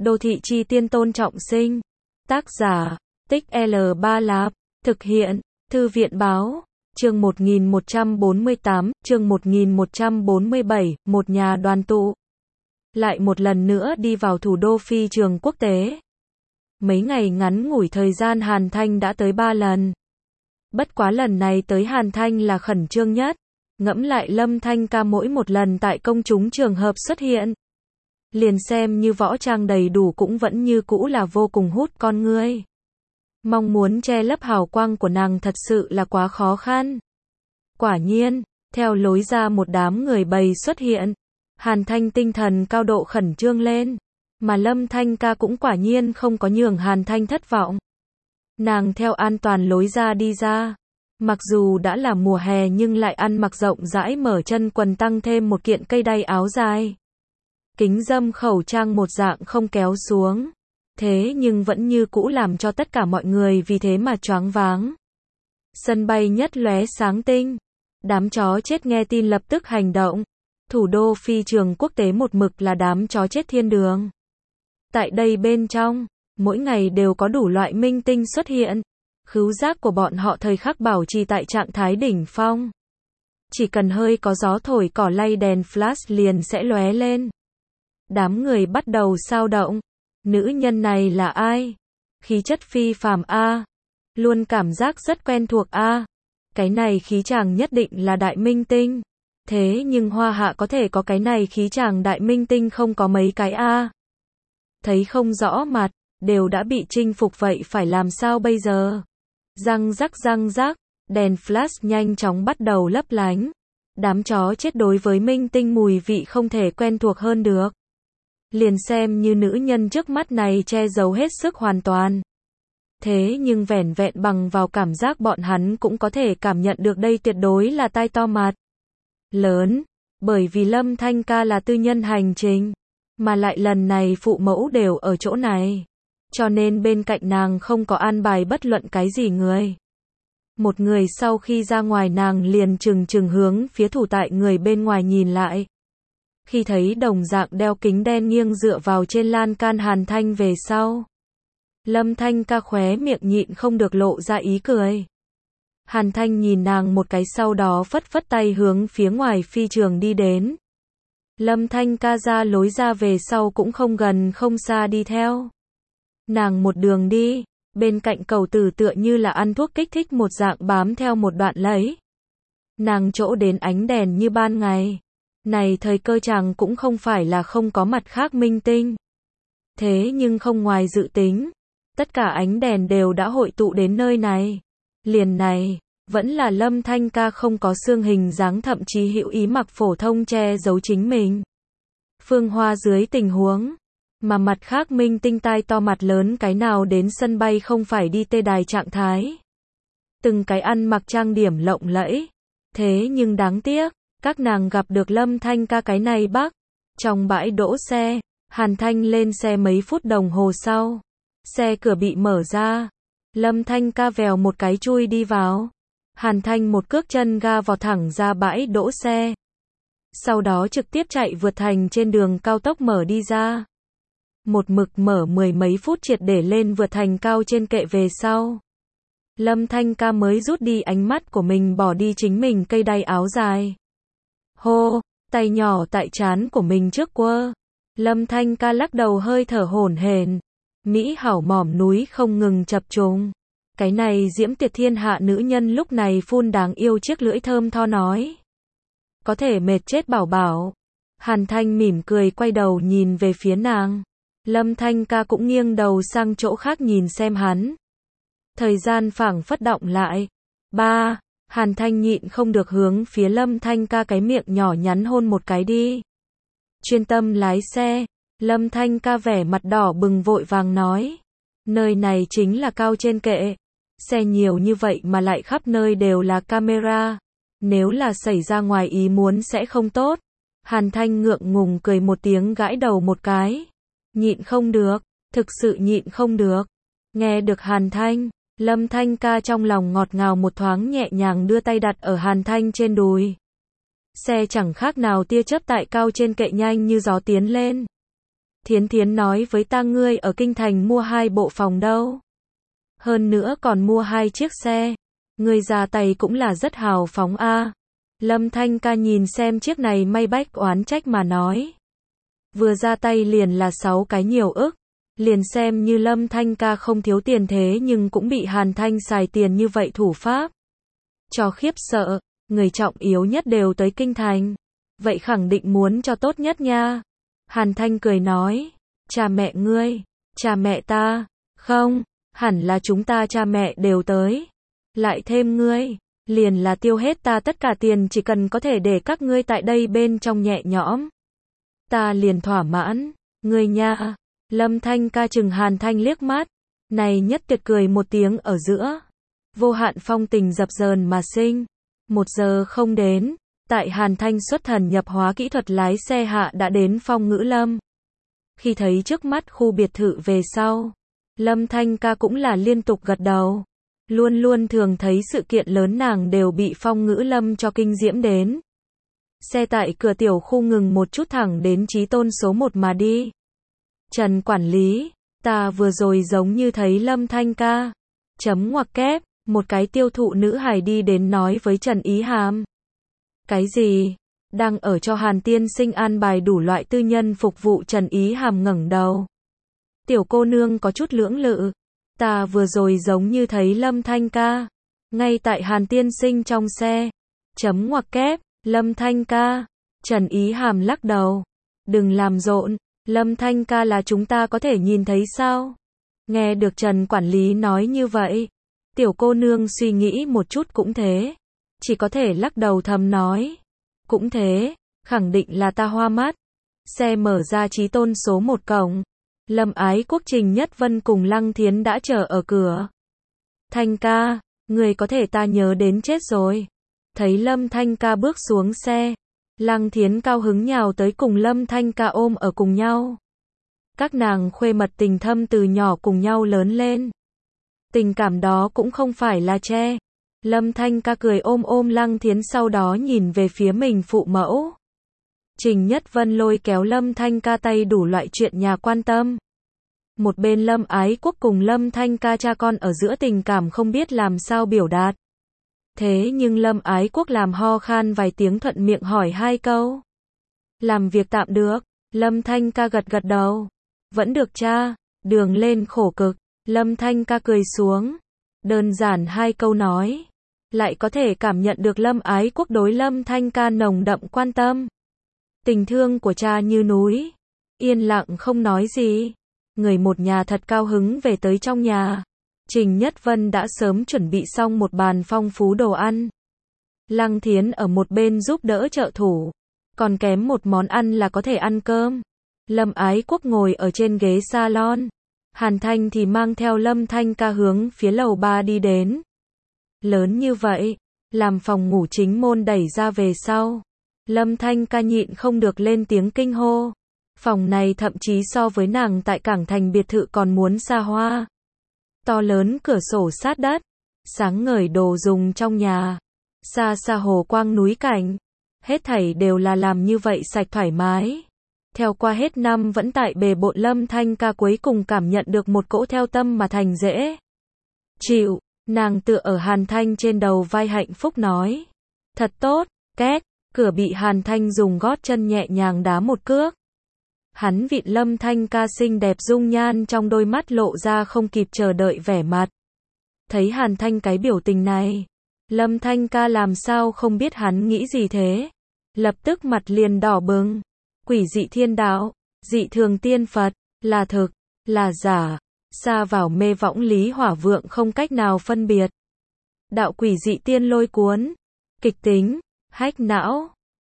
Đô thị chi tiên Tôn Trọng Sinh. Tác giả, Tích L3 Lạp. Thực hiện, Thư viện báo. Chương 1148, chương 1147, một nhà đoàn tụ. Lại một lần nữa đi vào thủ đô phi trường quốc tế. Mấy ngày ngắn ngủi thời gian Hàn Thanh đã tới 3 lần. Bất quá lần này tới Hàn Thanh là khẩn trương nhất. Ngẫm lại Lâm Thanh Ca mỗi một lần tại công chúng trường hợp xuất hiện. Liền xem như võ trang đầy đủ cũng vẫn như cũ là vô cùng hút con ngươi. Mong muốn che lấp hào quang của nàng thật sự là quá khó khăn. Quả nhiên, theo lối ra một đám người bầy xuất hiện. Hàn Thanh tinh thần cao độ khẩn trương lên. Mà Lâm Thanh Ca cũng quả nhiên không có nhường Hàn Thanh thất vọng. Nàng theo an toàn lối ra đi ra. Mặc dù đã là mùa hè nhưng lại ăn mặc rộng rãi mở chân quần tăng thêm một kiện cây đay áo dài. Kính râm khẩu trang một dạng không kéo xuống. Thế nhưng vẫn như cũ làm cho tất cả mọi người vì thế mà choáng váng. Sân bay nhất lóe sáng tinh. Đám chó chết nghe tin lập tức hành động. Thủ đô phi trường quốc tế một mực là đám chó chết thiên đường. Tại đây bên trong, mỗi ngày đều có đủ loại minh tinh xuất hiện. Khứu giác của bọn họ thời khắc bảo trì tại trạng thái đỉnh phong. Chỉ cần hơi có gió thổi cỏ lay đèn flash liền sẽ lóe lên. Đám người bắt đầu xao động. Nữ nhân này là ai? Khí chất phi phàm a. Luôn cảm giác rất quen thuộc a. Cái này khí chàng nhất định là đại minh tinh. Thế nhưng Hoa Hạ có thể có cái này khí chàng đại minh tinh không có mấy cái a. Thấy không rõ mặt, đều đã bị chinh phục vậy phải làm sao bây giờ? Răng rắc, đèn flash nhanh chóng bắt đầu lấp lánh. Đám chó chết đối với minh tinh mùi vị không thể quen thuộc hơn được. Liền xem như nữ nhân trước mắt này che giấu hết sức hoàn toàn. Thế nhưng vẻn vẹn bằng vào cảm giác bọn hắn cũng có thể cảm nhận được đây tuyệt đối là tai to mặt lớn. Bởi vì Lâm Thanh Ca là tư nhân hành trình. Mà lại lần này phụ mẫu đều ở chỗ này. Cho nên bên cạnh nàng không có an bài bất luận cái gì người. Một người sau khi ra ngoài nàng liền chừng hướng phía thủ tại người bên ngoài nhìn lại. Khi thấy đồng dạng đeo kính đen nghiêng dựa vào trên lan can Hàn Thanh về sau. Lâm Thanh Ca khóe miệng nhịn không được lộ ra ý cười. Hàn Thanh nhìn nàng một cái sau đó phất phất tay hướng phía ngoài phi trường đi đến. Lâm Thanh Ca ra lối ra về sau cũng không gần không xa đi theo. Nàng một đường đi, bên cạnh cầu tử tựa như là ăn thuốc kích thích một dạng bám theo một đoạn lấy. Nàng chỗ đến ánh đèn như ban ngày. Này thời cơ chàng cũng không phải là không có mặt khác minh tinh. Thế nhưng không ngoài dự tính. Tất cả ánh đèn đều đã hội tụ đến nơi này. Liền này, vẫn là Lâm Thanh Ca không có xương hình dáng thậm chí hữu ý mặc phổ thông che giấu chính mình. Phương Hoa dưới tình huống. Mà mặt khác minh tinh tai to mặt lớn cái nào đến sân bay không phải đi tê đài trạng thái. Từng cái ăn mặc trang điểm lộng lẫy. Thế nhưng đáng tiếc, các nàng gặp được Lâm Thanh Ca cái này bắc. Trong bãi đỗ xe, Hàn Thanh lên xe mấy phút đồng hồ sau. Xe cửa bị mở ra. Lâm Thanh Ca vèo một cái chui đi vào. Hàn Thanh một cước chân ga vọt thẳng ra bãi đỗ xe. Sau đó trực tiếp chạy vượt thành trên đường cao tốc mở đi ra. Một mực mở mười mấy phút triệt để lên vượt thành cao trên kệ về sau. Lâm Thanh Ca mới rút đi ánh mắt của mình bỏ đi chính mình cây đay áo dài. Hô, tay nhỏ tại trán của mình trước quơ. Lâm Thanh Ca lắc đầu hơi thở hổn hển. Mỹ hảo mỏm núi không ngừng chập trùng. Cái này diễm tuyệt thiên hạ nữ nhân lúc này phun đáng yêu chiếc lưỡi thơm tho nói. Có thể mệt chết bảo bảo. Hàn Thanh mỉm cười quay đầu nhìn về phía nàng. Lâm Thanh Ca cũng nghiêng đầu sang chỗ khác nhìn xem hắn. Thời gian phảng phất động lại. Hàn Thanh nhịn không được hướng phía Lâm Thanh Ca cái miệng nhỏ nhắn hôn một cái đi. Chuyên tâm lái xe. Lâm Thanh Ca vẻ mặt đỏ bừng vội vàng nói. Nơi này chính là cao trên kệ. Xe nhiều như vậy mà lại khắp nơi đều là camera. Nếu là xảy ra ngoài ý muốn sẽ không tốt. Hàn Thanh ngượng ngùng cười một tiếng gãi đầu một cái. Nhịn không được, thực sự nhịn không được. Nghe được Hàn Thanh, Lâm Thanh Ca trong lòng ngọt ngào một thoáng nhẹ nhàng đưa tay đặt ở Hàn Thanh trên đùi. Xe chẳng khác nào tia chớp tại cao trên kệ nhanh như gió tiến lên. Thiến Thiến nói với ta ngươi ở Kinh Thành mua 2 bộ phòng đâu. Hơn nữa còn mua 2 chiếc xe. Ngươi ra tay cũng là rất hào phóng a. Lâm Thanh ca nhìn xem chiếc này may bách oán trách mà nói. Vừa ra tay liền là 6 cái nhiều ức. Liền xem như Lâm Thanh ca không thiếu tiền thế nhưng cũng bị Hàn Thanh xài tiền như vậy thủ pháp. Cho khiếp sợ, người trọng yếu nhất đều tới Kinh Thành. Vậy khẳng định muốn cho tốt nhất nha. Hàn Thanh cười nói, cha mẹ ngươi, cha mẹ ta, không, hẳn là chúng ta cha mẹ đều tới. Lại thêm ngươi, liền là tiêu hết ta tất cả tiền chỉ cần có thể để các ngươi tại đây bên trong nhẹ nhõm. Ta liền thỏa mãn, ngươi nha. Lâm Thanh ca chừng Hàn Thanh liếc mắt, này nhất tuyệt cười một tiếng ở giữa. Vô hạn phong tình dập dờn mà sinh. 1 giờ không đến, tại Hàn Thanh xuất thần nhập hóa kỹ thuật lái xe hạ đã đến Phong Ngữ Lâm. Khi thấy trước mắt khu biệt thự về sau, Lâm Thanh ca cũng là liên tục gật đầu. Luôn luôn thường thấy sự kiện lớn nàng đều bị Phong Ngữ Lâm cho kinh diễm đến. Xe tại cửa tiểu khu ngừng một chút thẳng đến Chí Tôn số 1 mà đi. Trần quản lý, ta vừa rồi giống như thấy Lâm Thanh ca. Chấm ngoặc kép, một cái tiêu thụ nữ hài đi đến nói với Trần Ý Hàm. Cái gì? Đang ở cho Hàn tiên sinh an bài đủ loại tư nhân phục vụ. Trần Ý Hàm ngẩng đầu. Tiểu cô nương có chút lưỡng lự. Ta vừa rồi giống như thấy Lâm Thanh ca. Ngay tại Hàn tiên sinh trong xe. Chấm ngoặc kép, Lâm Thanh ca. Trần Ý Hàm lắc đầu. Đừng làm rộn, Lâm Thanh ca là chúng ta có thể nhìn thấy sao? Nghe được Trần quản lý nói như vậy. Tiểu cô nương suy nghĩ một chút cũng thế. Chỉ có thể lắc đầu thầm nói. Cũng thế, khẳng định là ta hoa mắt. Xe mở ra Chí Tôn số 1 cổng. Lâm Ái Quốc Trình Nhất Vân cùng Lăng Thiến đã chờ ở cửa. Thanh ca, người có thể ta nhớ đến chết rồi. Thấy Lâm Thanh ca bước xuống xe. Lăng Thiến cao hứng nhào tới cùng Lâm Thanh ca ôm ở cùng nhau. Các nàng khuê mật tình thâm từ nhỏ cùng nhau lớn lên. Tình cảm đó cũng không phải là che. Lâm Thanh ca cười ôm Lăng Thiến sau đó nhìn về phía mình phụ mẫu. Trình Nhất Vân lôi kéo Lâm Thanh ca tay đủ loại chuyện nhà quan tâm. Một bên Lâm Ái Quốc cùng Lâm Thanh ca cha con ở giữa tình cảm không biết làm sao biểu đạt. Thế nhưng Lâm Ái Quốc làm ho khan vài tiếng thuận miệng hỏi 2 câu. Làm việc tạm được. Lâm Thanh ca gật gật đầu. Vẫn được cha. Đường lên khổ cực. Lâm Thanh ca cười xuống. Đơn giản 2 câu nói. Lại có thể cảm nhận được Lâm Ái Quốc đối Lâm Thanh ca nồng đậm quan tâm. Tình thương của cha như núi. Yên lặng không nói gì. Người một nhà thật cao hứng về tới trong nhà. Trình Nhất Vân đã sớm chuẩn bị xong một bàn phong phú đồ ăn. Lăng Thiến ở một bên giúp đỡ trợ thủ. Còn kém một món ăn là có thể ăn cơm. Lâm Ái Quốc ngồi ở trên ghế salon. Hàn Thanh thì mang theo Lâm Thanh ca hướng phía lầu 3 đi đến. Lớn như vậy, làm phòng ngủ chính môn đẩy ra về sau. Lâm Thanh ca nhịn không được lên tiếng kinh hô. Phòng này thậm chí so với nàng tại Cảng Thành biệt thự còn muốn xa hoa. To lớn cửa sổ sát đất, sáng ngời đồ dùng trong nhà, xa xa hồ quang núi cảnh, hết thảy đều là làm như vậy sạch thoải mái. Theo qua hết năm vẫn tại bề bộn Lâm Thanh ca cuối cùng cảm nhận được một cỗ theo tâm mà thành dễ chịu, nàng tựa ở Hàn Thanh trên đầu vai hạnh phúc nói. Thật tốt, két, cửa bị Hàn Thanh dùng gót chân nhẹ nhàng đá một cước. Hắn vịn Lâm Thanh ca xinh đẹp dung nhan trong đôi mắt lộ ra không kịp chờ đợi vẻ mặt. Thấy Hàn Thanh cái biểu tình này, Lâm Thanh ca làm sao không biết hắn nghĩ gì thế. Lập tức mặt liền đỏ bừng. Quỷ dị thiên đạo, dị thường tiên Phật, là thực, là giả, xa vào mê võng lý hỏa vượng không cách nào phân biệt. Đạo quỷ dị tiên lôi cuốn, kịch tính, hách não.